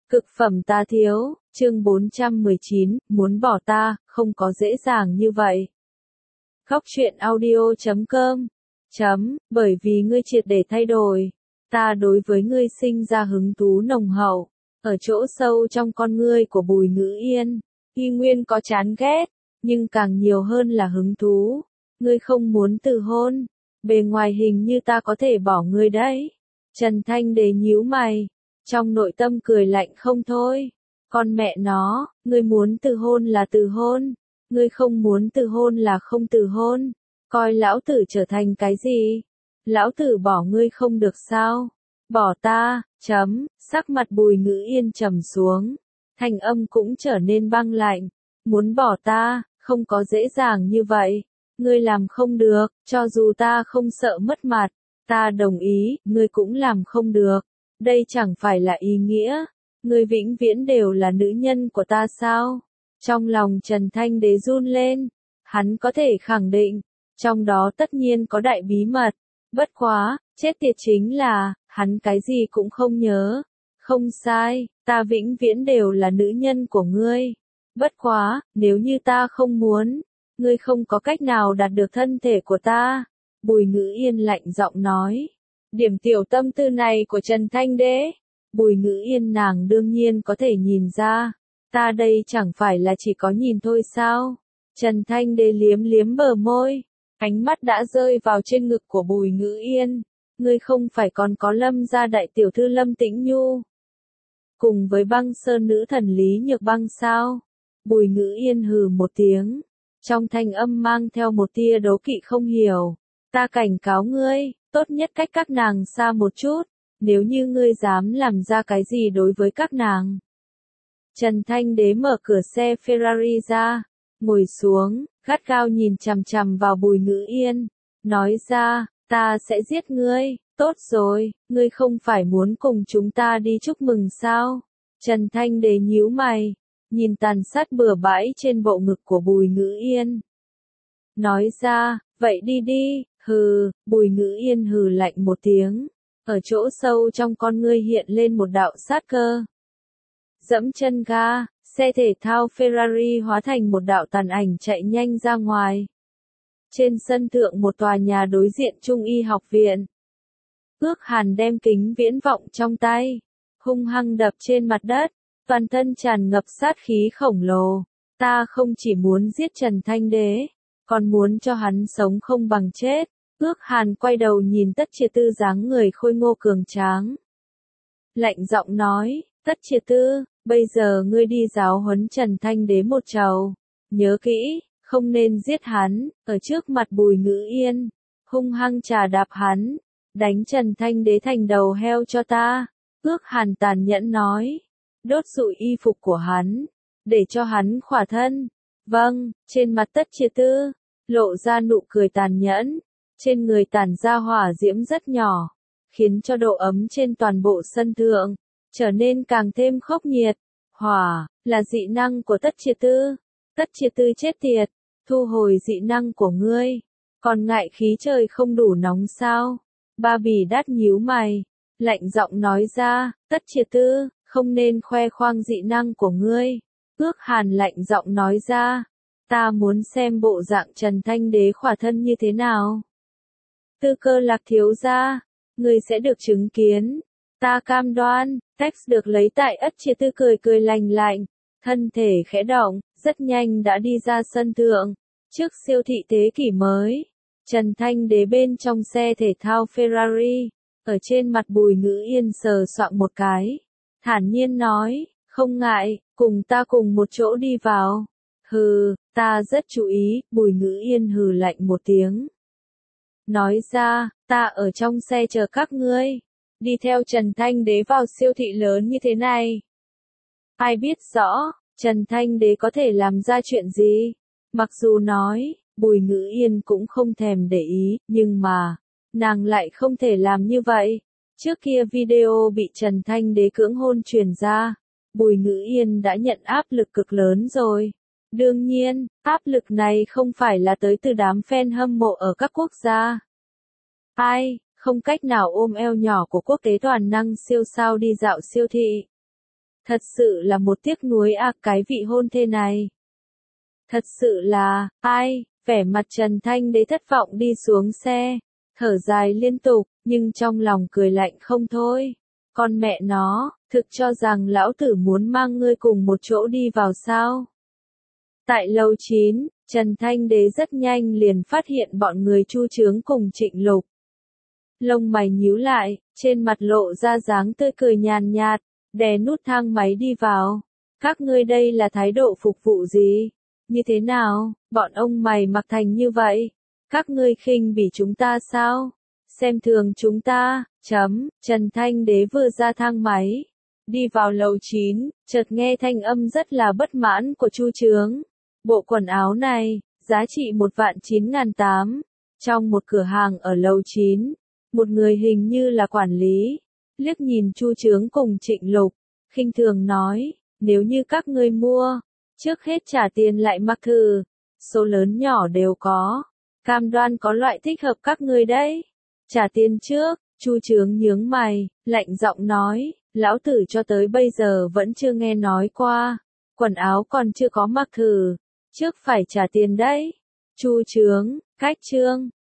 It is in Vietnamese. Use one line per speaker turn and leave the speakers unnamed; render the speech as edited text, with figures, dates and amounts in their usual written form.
Cực phẩm ta thiếu, chương 419, muốn bỏ ta, không có dễ dàng như vậy. Góc truyện audio.com Bởi vì ngươi triệt để thay đổi, ta đối với ngươi sinh ra hứng thú nồng hậu, ở chỗ sâu trong con ngươi của Bùi Ngữ Yên, y nguyên có chán ghét, nhưng càng nhiều hơn là hứng thú. Ngươi không muốn từ hôn, bề ngoài hình như ta có thể bỏ ngươi đấy. Trần Thanh Đế nhíu mày, trong nội tâm cười lạnh không thôi. Con mẹ nó, ngươi muốn từ hôn là từ hôn, ngươi không muốn từ hôn là không từ hôn. Coi lão tử trở thành cái gì? Lão tử bỏ ngươi không được sao? Bỏ ta, sắc mặt Bùi Ngữ Yên trầm xuống, thanh âm cũng trở nên băng lạnh. Muốn bỏ ta, không có dễ dàng như vậy. Ngươi làm không được, cho dù ta không sợ mất mặt, ta đồng ý, ngươi cũng làm không được. Đây chẳng phải là ý nghĩa, ngươi vĩnh viễn đều là nữ nhân của ta sao? Trong lòng Trần Thanh Đế run lên, hắn có thể khẳng định, trong đó tất nhiên có đại bí mật. Bất quá, chết tiệt chính là, hắn cái gì cũng không nhớ. Không sai, ta vĩnh viễn đều là nữ nhân của ngươi. Bất quá, nếu như ta không muốn, ngươi không có cách nào đạt được thân thể của ta. Bùi Ngữ Yên lạnh giọng nói. Điểm tiểu tâm tư này của Trần Thanh Đế, Bùi Ngữ Yên nàng đương nhiên có thể nhìn ra. Ta đây chẳng phải là chỉ có nhìn thôi sao? Trần Thanh Đế liếm liếm bờ môi, ánh mắt đã rơi vào trên ngực của Bùi Ngữ Yên. Ngươi không phải còn có Lâm gia đại tiểu thư Lâm Tĩnh Nhu, cùng với Băng Sơn nữ thần Lý Nhược Băng sao? Bùi Ngữ Yên hừ một tiếng, trong thanh âm mang theo một tia đố kỵ không hiểu. Ta cảnh cáo ngươi, tốt nhất cách các nàng xa một chút, nếu như ngươi dám làm ra cái gì đối với các nàng. Trần Thanh Đế mở cửa xe Ferrari ra, ngồi xuống, gắt gao nhìn chằm chằm vào Bùi Ngữ Yên, nói ra, ta sẽ giết ngươi. Tốt rồi, ngươi không phải muốn cùng chúng ta đi chúc mừng sao? Trần Thanh Đế nhíu mày, nhìn tàn sát bừa bãi trên bộ ngực của Bùi Ngữ Yên. Nói ra, vậy đi đi, hừ. Bùi Ngữ Yên hừ lạnh một tiếng, ở chỗ sâu trong con ngươi hiện lên một đạo sát cơ. Dẫm chân ga, xe thể thao Ferrari hóa thành một đạo tàn ảnh chạy nhanh ra ngoài. Trên sân thượng một tòa nhà đối diện Trung y học viện, Ước Hàn đem kính viễn vọng trong tay, hung hăng đập trên mặt đất, toàn thân tràn ngập sát khí khổng lồ. Ta không chỉ muốn giết Trần Thanh Đế, còn muốn cho hắn sống không bằng chết. Ước Hàn quay đầu nhìn Tất Triệt Tư dáng người khôi ngô cường tráng, lạnh giọng nói, Tất Triệt Tư, bây giờ ngươi đi giáo huấn Trần Thanh Đế một trầu. Nhớ kỹ, không nên giết hắn, ở trước mặt Bùi Ngữ Yên, hung hăng trà đạp hắn, đánh Trần Thanh Đế thành đầu heo cho ta. Ước Hàn tàn nhẫn nói, đốt rụi y phục của hắn, để cho hắn khỏa thân. Vâng, trên mặt Tất Triệt Tư, lộ ra nụ cười tàn nhẫn, trên người tản ra hỏa diễm rất nhỏ, khiến cho độ ấm trên toàn bộ sân thượng trở nên càng thêm khốc nhiệt. Hỏa là dị năng của Tất Triệt Tư. Tất Triệt Tư chết tiệt, thu hồi dị năng của ngươi, còn ngại khí trời không đủ nóng sao? Ba Bì Đát nhíu mày, lạnh giọng nói ra, Tất Triệt Tư, không nên khoe khoang dị năng của ngươi. Ước Hàn lạnh giọng nói ra, ta muốn xem bộ dạng Trần Thanh Đế khỏa thân như thế nào. Tư Cơ Lạc thiếu gia, ngươi sẽ được chứng kiến. Ta cam đoan. Text được lấy tại Ất Triệt Tư cười cười lành lạnh, thân thể khẽ động, rất nhanh đã đi ra sân thượng. Trước siêu thị thế kỷ mới, Trần Thanh Đế bên trong xe thể thao Ferrari, ở trên mặt Bùi Ngữ Yên sờ soạng một cái, thản nhiên nói, không ngại, cùng ta cùng một chỗ đi vào. Hừ, ta rất chú ý. Bùi Ngữ Yên hừ lạnh một tiếng, nói ra, ta ở trong xe chờ các ngươi. Đi theo Trần Thanh Đế vào siêu thị lớn như thế này, ai biết rõ, Trần Thanh Đế có thể làm ra chuyện gì? Mặc dù nói, Bùi Ngữ Yên cũng không thèm để ý, nhưng mà, nàng lại không thể làm như vậy. Trước kia video bị Trần Thanh Đế cưỡng hôn truyền ra, Bùi Ngữ Yên đã nhận áp lực cực lớn rồi. Đương nhiên, áp lực này không phải là tới từ đám fan hâm mộ ở các quốc gia. Ai, không cách nào ôm eo nhỏ của quốc tế toàn năng siêu sao đi dạo siêu thị. Thật sự là một tiếc nuối à, cái vị hôn thê này. Thật sự là, ai, vẻ mặt Trần Thanh Đế thất vọng đi xuống xe, thở dài liên tục, nhưng trong lòng cười lạnh không thôi. Con mẹ nó, thực cho rằng lão tử muốn mang ngươi cùng một chỗ đi vào sao? Tại lầu 9, Trần Thanh Đế rất nhanh liền phát hiện bọn người Chu Chướng cùng Trịnh Lục. Lông mày nhíu lại, trên mặt lộ ra dáng tươi cười nhàn nhạt, đè nút thang máy đi vào. Các ngươi đây là thái độ phục vụ gì? Như thế nào, bọn ông mày mặc thành như vậy? Các ngươi khinh bỉ chúng ta sao? Xem thường chúng ta, Trần Thanh Đế vừa ra thang máy, đi vào lầu 9, chợt nghe thanh âm rất là bất mãn của Chu Chướng. Bộ quần áo này, giá trị 1.9.800. Trong một cửa hàng ở lầu 9, một người hình như là quản lý, liếc nhìn Chu Chướng cùng Trịnh Lục, khinh thường nói, nếu như các ngươi mua, trước hết trả tiền lại mặc thử, số lớn nhỏ đều có, cam đoan có loại thích hợp các ngươi đấy. Trả tiền trước, Chu Chướng nhướng mày, lạnh giọng nói, lão tử cho tới bây giờ vẫn chưa nghe nói qua, quần áo còn chưa có mặc thử, trước phải trả tiền đấy. Chu Chướng, cách trương,